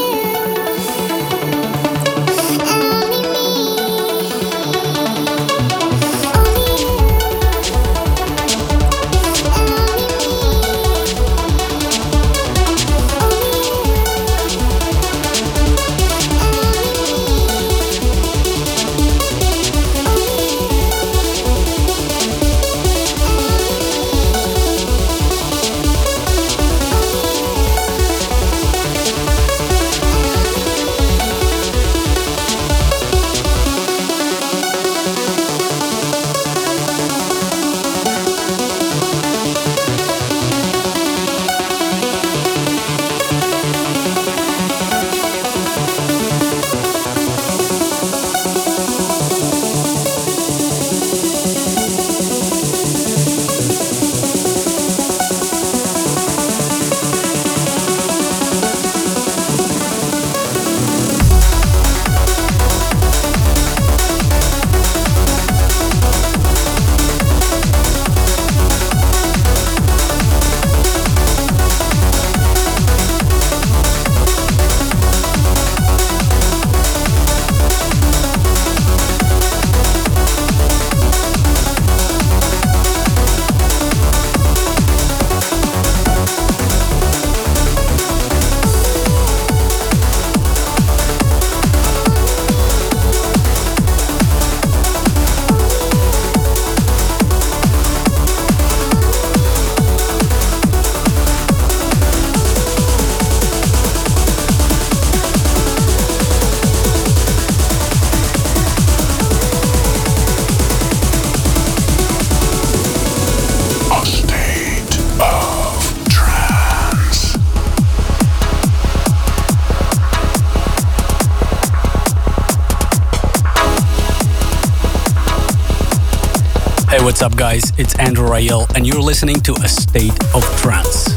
What's up, guys? It's Andrew Rayel, and you're listening to A State of Trance.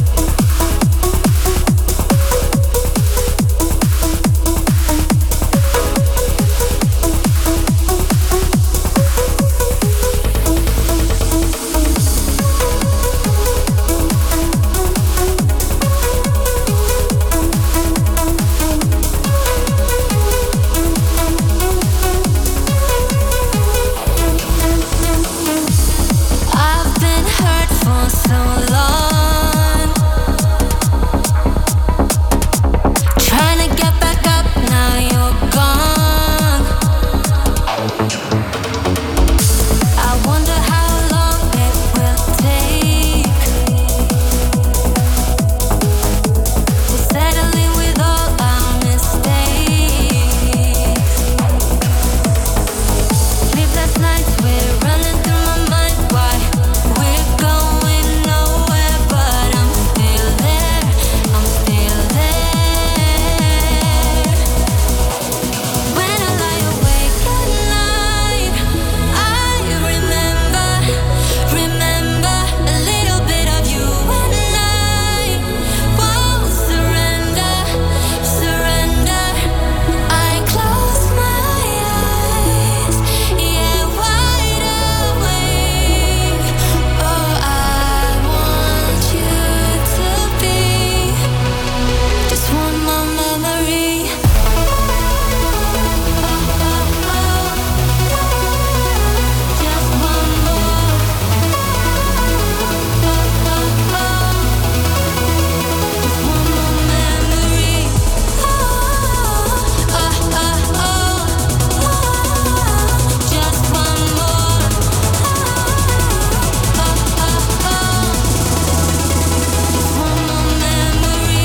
I've been hurt for so long, trying to get back up, now you're gone. I wonder how long it will take to settle in with all our mistakes. Sleepless nights, we're running through my mind. Why we're going nowhere, but I'm still there. I'm still there. When I lie awake at night, I remember, remember a little bit of you and I. Won't surrender, surrender. I close my eyes, yeah, wide awake. Oh, I want you to be just one more memory. Just one more. Just one more memory. Oh, oh, oh, oh. Just one more. Oh, oh, oh. Just one more memory.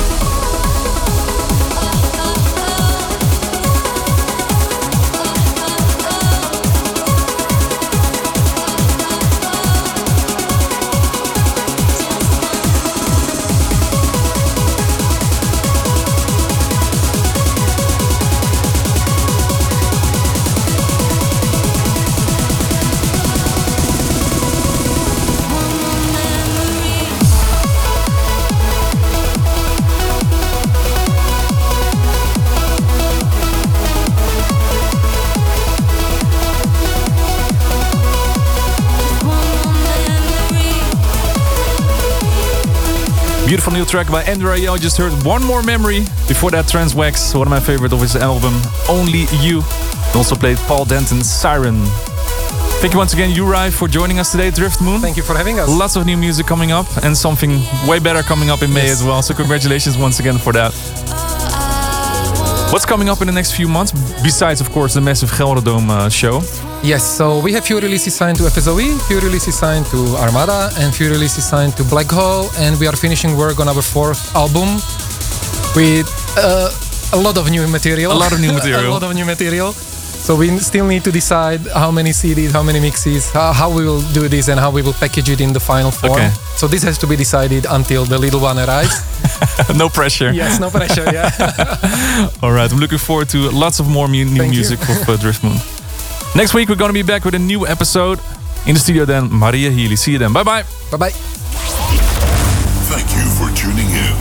Beautiful new track by Andrew Rayel. Just heard One More Memory. Before that, Transwax, one of my favorite of his album, Only You. We also played Paul Denton's Siren. Thank you once again, Uri, for joining us today, Drift Moon. Thank you for having us. Lots of new music coming up and something way better coming up in May Yes. as well. So congratulations once again for that. What's coming up in the next few months? Besides, of course, the massive Gelredome uh, show. Yes, so we have few releases signed to F S O E, few releases signed to Armada, and few releases signed to Black Hole, and we are finishing work on our fourth album with uh, a lot of new material. A lot of new a material. lot of new material. So we still need to decide how many C Ds, how many mixes, how, how we will do this, and how we will package it in the final form. Okay. So this has to be decided until the little one arrives. No pressure. Yes, no pressure, yeah. All right, I'm looking forward to lots of more mu- new Thank music you. of uh, Drift Moon. Next week, we're going to be back with a new episode. In the studio then, Maria Healy. See you then. Bye-bye. Bye-bye. Thank you for tuning in.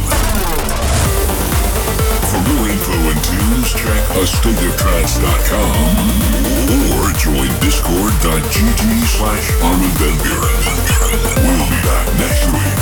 For more info and tunes, check a state of trance dot com or join discord dot g g slash Armin van Buren. We'll be back next week